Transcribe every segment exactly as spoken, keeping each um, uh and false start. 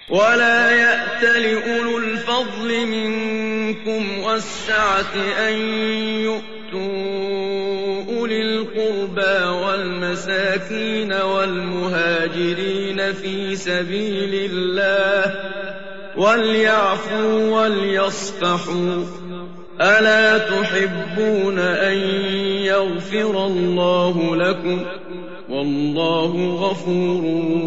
ولا يأت لأولو الفضل منكم والسعة أن يؤتوا أولي القربى والمساكين والمهاجرين في سبيل الله وليعفوا وليصفحوا ألا تحبون أن يغفر الله لكم والله غفور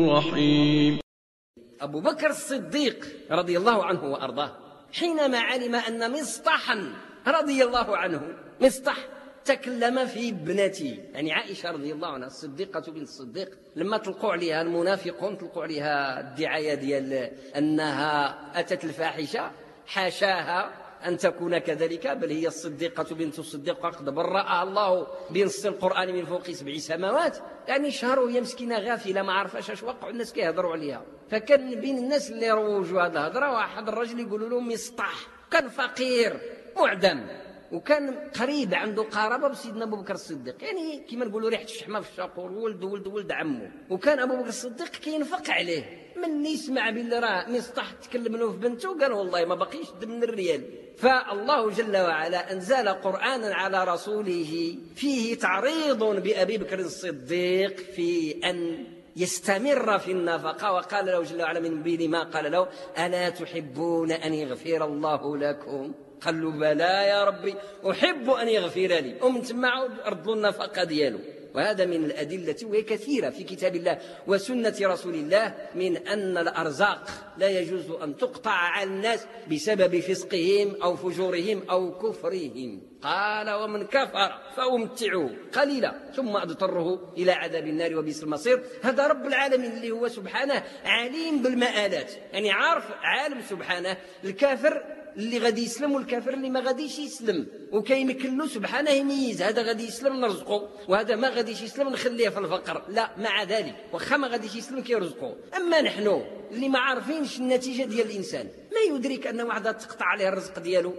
رحيم. أبو بكر الصديق رضي الله عنه وأرضاه حينما علم أن مصطحا رضي الله عنه مصطح تكلم في ابنته يعني عائشة رضي الله عنها الصديقة بنت الصديق، لما تلقوا عليها المنافقون تلقوا عليها الدعاية ديال أنها أتت الفاحشة، حاشاها أن تكون كذلك، بل هي الصديقة بنت الصديق قد برأها الله بنص القرآن من فوق سبع سماوات. يعني شهر وهي مسكينة غافلة ما عرفاش اش وقع، الناس كيهضروا عليها. فكان بين الناس اللي روجوا هذه الهضره واحد الرجل يقولوا له مصطح، كان فقير معدم وكان قريب عنده قرابه بسيدنا ابو بكر الصديق، يعني كما نقولوا ريحه الشحمه في الشاقور، ولد ولد ولد عمه. وكان ابو بكر الصديق كينفق عليه، من يسمع باللي راه مصطح تكلم له في بنته قال والله ما بقيش دم من الريال. فالله جل وعلا انزل قرانا على رسوله فيه تعريض بابي بكر الصديق في ان يستمر في النفقه، وقال له جل وعلا من بين ما قال له الا تحبون ان يغفر الله لكم؟ قال له بلى يا ربي أحب أن يغفر لي، ومن ثم أرض النفقة دياله. وهذا من الأدلة وهي كثيرة في كتاب الله وسنة رسول الله من أن الأرزاق لا يجوز أن تقطع على الناس بسبب فسقهم أو فجورهم أو كفرهم. قال ومن كفر فأمتعه قليلا ثم أضطره إلى عذاب النار وبئس المصير. هذا رب العالمين اللي هو سبحانه عليم بالمآلات، يعني عارف عالم سبحانه الكافر اللي غادي يسلم والكافر اللي ما غاديش يسلم، وكيمكن له سبحانه يميز هذا غادي يسلم نرزقه وهذا ما غاديش يسلم نخليه في الفقر. لا، مع ذلك واخا ما غاديش يسلم كيرزقه. اما نحن اللي ما عارفينش النتيجه ديال الانسان، ما يدرك ان واحده تقطع عليه الرزق ديالو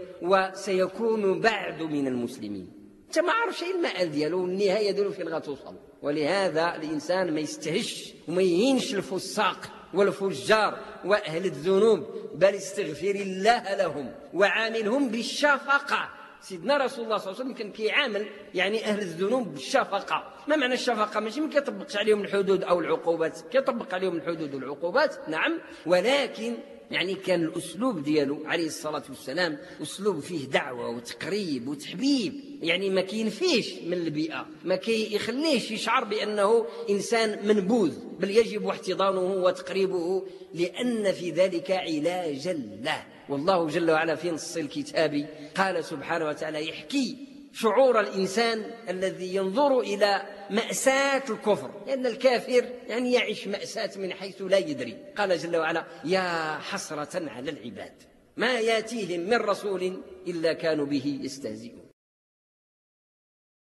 وسيكون بعد من المسلمين. انت ما عارفش ايه المآل ديالو والنهايه ديالو فين غتوصل. ولهذا الانسان ما يستهش وما يهينش الفساق والفجار وأهل الذنوب، بل استغفر الله لهم وعاملهم بالشفقة. سيدنا رسول الله صلى الله عليه وسلم كان كيعامل يعني أهل الذنوب بالشفقة. ما معنى الشفقة؟ ماشي ما كيطبقش عليهم الحدود أو العقوبات، كيطبق عليهم الحدود والعقوبات نعم، ولكن يعني كان الأسلوب ديالو عليه الصلاة والسلام أسلوب فيه دعوة وتقريب وتحبيب، يعني ما كينفيش من البيئة، ما كيخليش يشعر بأنه إنسان منبوذ، بل يجب احتضانه وتقريبه لأن في ذلك علاجا له. والله جل وعلا في نص الكتاب قال سبحانه وتعالى يحكي شعور الإنسان الذي ينظر إلى مأساة الكفر، لأن الكافر يعني يعيش مأساة من حيث لا يدري. قال جل وعلا يا حسرة على العباد ما ياتيهم من رسول إلا كانوا به يستهزئون.